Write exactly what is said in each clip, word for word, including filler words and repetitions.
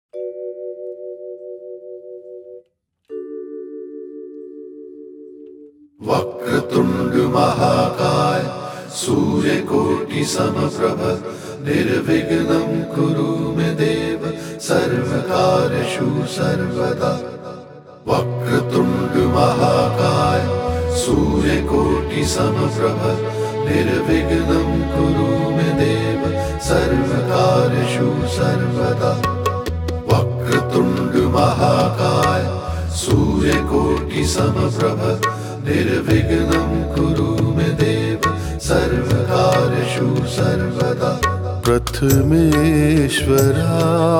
वक्रतुंड महाकाय सूर्यकोटि समप्रभ निर्विघ्नं कुरु मे देव सर्वकार्येषु सर्वदा। वक्रतुंड महाकाय सूर्यकोटि समप्रभ निर्विघ्नं कुरु मे देव सर्वकार्येषु सर्वदा। वक्रतुंड महाकाय सूर्यकोटि समप्रभ निर्विघ्नं कुरु मे देव सर्वकार्येषु सर्वदा। प्रथमेश्वरा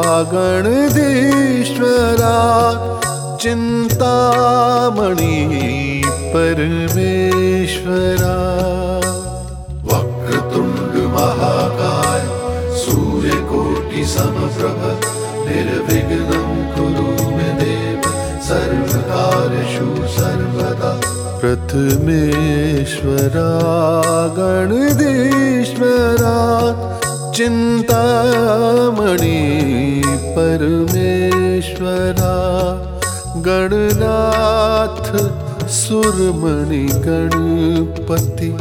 गणधीश्वरा चिंतामणि परमेश्वरा। वक्रतुंड महाकाय सूर्यकोटि समप्रभ निर्विघ्नं कुरु मे देव सर्वकार्येषु सर्वदा। प्रथमेश्वरा गणधीश्वरा चिंतामणि परमेश्वरा। गणनाथ सुरमणि गणपति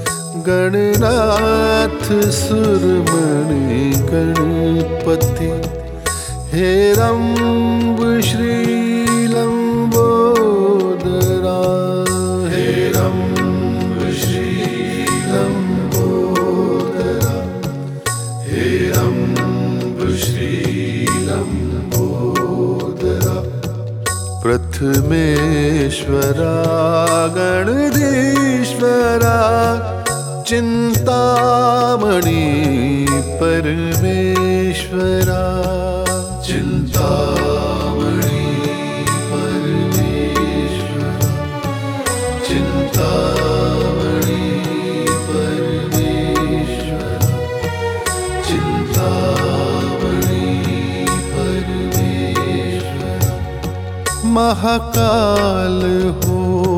गणनाथ सुरमणि गणपति। हेरंब श्रीलंबोदरा हेरंब श्रीलंबोदरा हेरंब श्रीलंबोदरा। प्रथमेश्वरा गणधीश्वरा चिंतामणि परमेश्वरा। चिंतामणि परमेश्वरा चिंतामणि परमेश्वरा चिंतामणि परमेश्वरा। महाकाल हो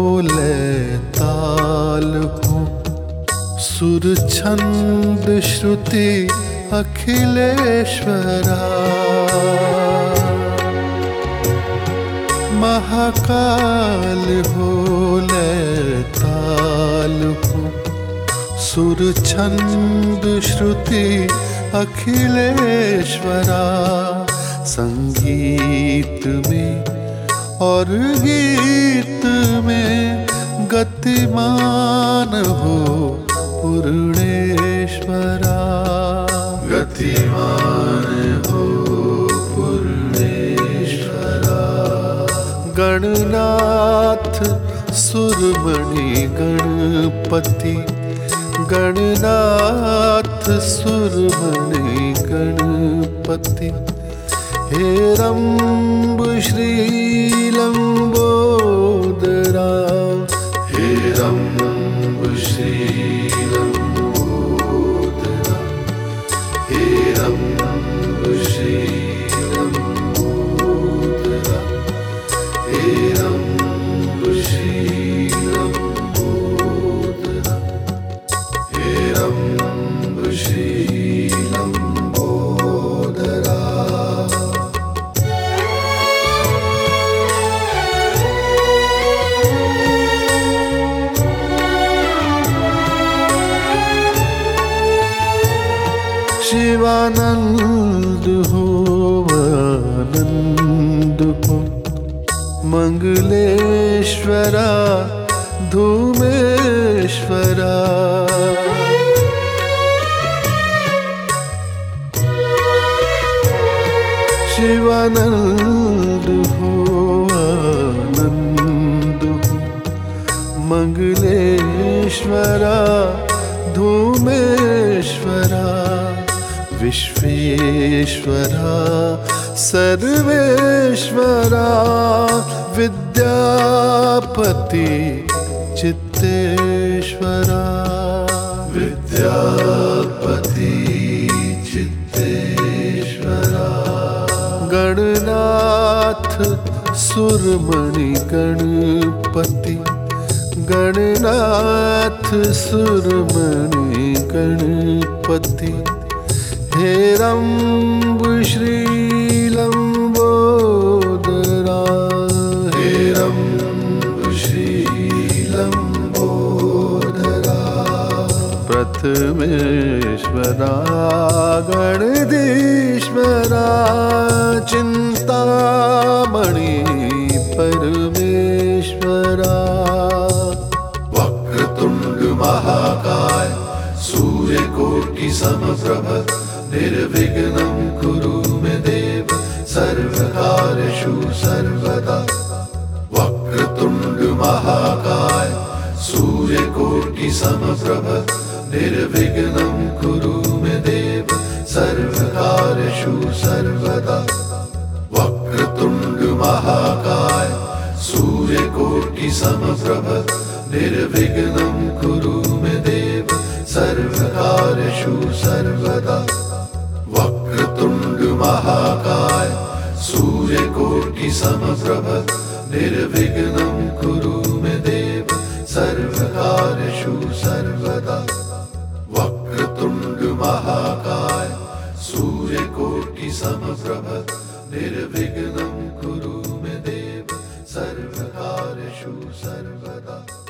लैताल हो सुर छंद श्रुति अखिलेश्वरा। महाकाल हो लैताल हो सुर छंद श्रुति अखिलेश्वरा। संगीत में और गीत में गतिमान हो पूर्णेश्वरा। गतिमान हो पूर्णेश्वरा। गणनाथ सुरमणि गणपति गणनाथ सुरमणि गणपति। हेरंब श्रीलंबोदरा हेरंब श्रीलंबोदरा हेरंब श्रीलंबोदरा हेरंब श्रीलंबोदरा हेरंब श्रीलंबोदरा। शिवानंद हो आनंद हो मंगलेश्वरा धूमेश्वरा। शिवानंद हो आनंद हो मंगलेश्वरा धूमेश्वरा। विश्वेश्वरा सर्वेश्वरा विद्यापति चित्तेश्वरा। विद्यापति चित्तेश्वरा। गणनाथ सुरमणि गणपति गणनाथ सुरमणि गणपति। हेरंब श्रीलंबोदरा परमेश्वरा गणधीश्वरा चिंतामणि परमेश्वरा वक्रतुंड महाकाय सूर्यकोटि समप्रभ निर्विघ्नं कुरु मे देव सर्वकार्येषु सर्वदा। वक्रतुंड महाकाय सूर्यकोटि समप्रभ निर्विघ्नं कुरु मे देव सर्वकार्येषु सर्वदा। वक्रतुंड महाकाय सूर्यकोटि समप्रभ निर्विघ्नं कुरु मे देव सर्वकार्येषु सर्वदा। वक्रतुंड महाकाय सूर्यकोटि समप्रभ निर्विघ्नं कुरु मे देव सर्वकार्येषु सर्वदा। वक्रतुंड महाकाय सूर्यकोटि समप्रभ निर्विघ्नं कुरु मे देव सर्वकार्येषु सर्वदा।